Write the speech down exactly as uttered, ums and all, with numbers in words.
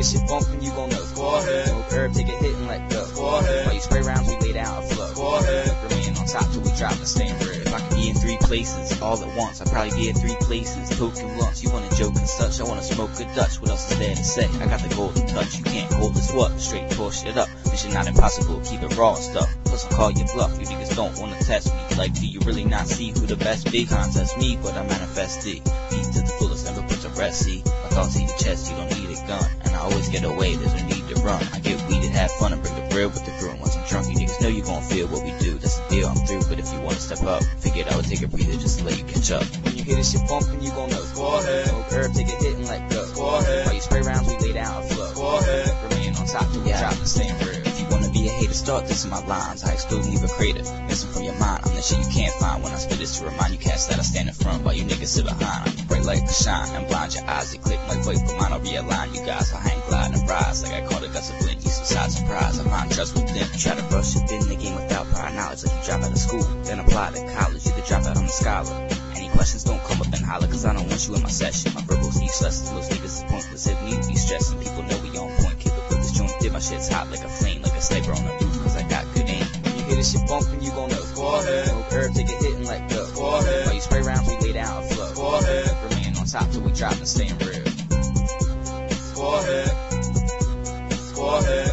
this shit bumpin', you gon' know. Forehead. Smoke herb, take a hit and let go. Forehead. While you spray rounds, we lay down a flow. Forehead. Remain on top till we drop and stay in real. If I could be in three places all at once, I'd probably be in three places, poking lunch. You wanna joke and such, I wanna smoke a Dutch. What else is there to say? I got the golden touch, you can't hold this what? Straight pour shit up, mission not impossible, keep it raw and stuff. Plus I'll call you bluff, you niggas don't wanna test me. Like, do you really not see who the best be? Contest me, but I manifest it. Beat to the fullest, never put to rest, see. My thoughts to your chest, you don't need a gun. And I always get away, there's no need to run. I get weeded, have fun, and bring the real with the crew. And once I'm drunk, you niggas know you gon' feel what we do. That's the deal, I'm through, but if you wanna step up, figured I would take a breather just to let you catch up. When you hear this shit bumpin', you gon' know. Forehead. Smoke herb, take a hit and let go. Forehead. While you spray rounds, we lay down a flow. Forehead. Remain on top till we Yeah. drop and stay in real. If you wanna be a hater, start this in my lines. I explode and leave a crater. Missing from your mind, I'm the shit you can't find. When I spit this to remind you cats that I stand in front while you niggas sit behind. I'm bright like the shine and blind your eyes. You click my voice, but mine will realign you guys. I hang glide and rise like I caught a gust of wind. You suicide surprise, I find trust within. Try to brush it in the game without prior knowledge, like you drop out of school, then apply to college. You could drop out on the scholar. Any questions, don't come up and holler, cause I don't want you in my session. My verbal speech lessons, most niggas is pointless. If need to be stressing, people know we on point. Keep it with this joint, did my shit's hot like a flame, like a sniper on the roof, cause I got good aim. When you hear this shit bumpin', you gon' know. Forehead. Smoke herb, take a hit and let go. Forehead. While you spray rounds, we lay down a flow. Forehead. Remain on top till we drop and stay in real. Forehead. Forehead.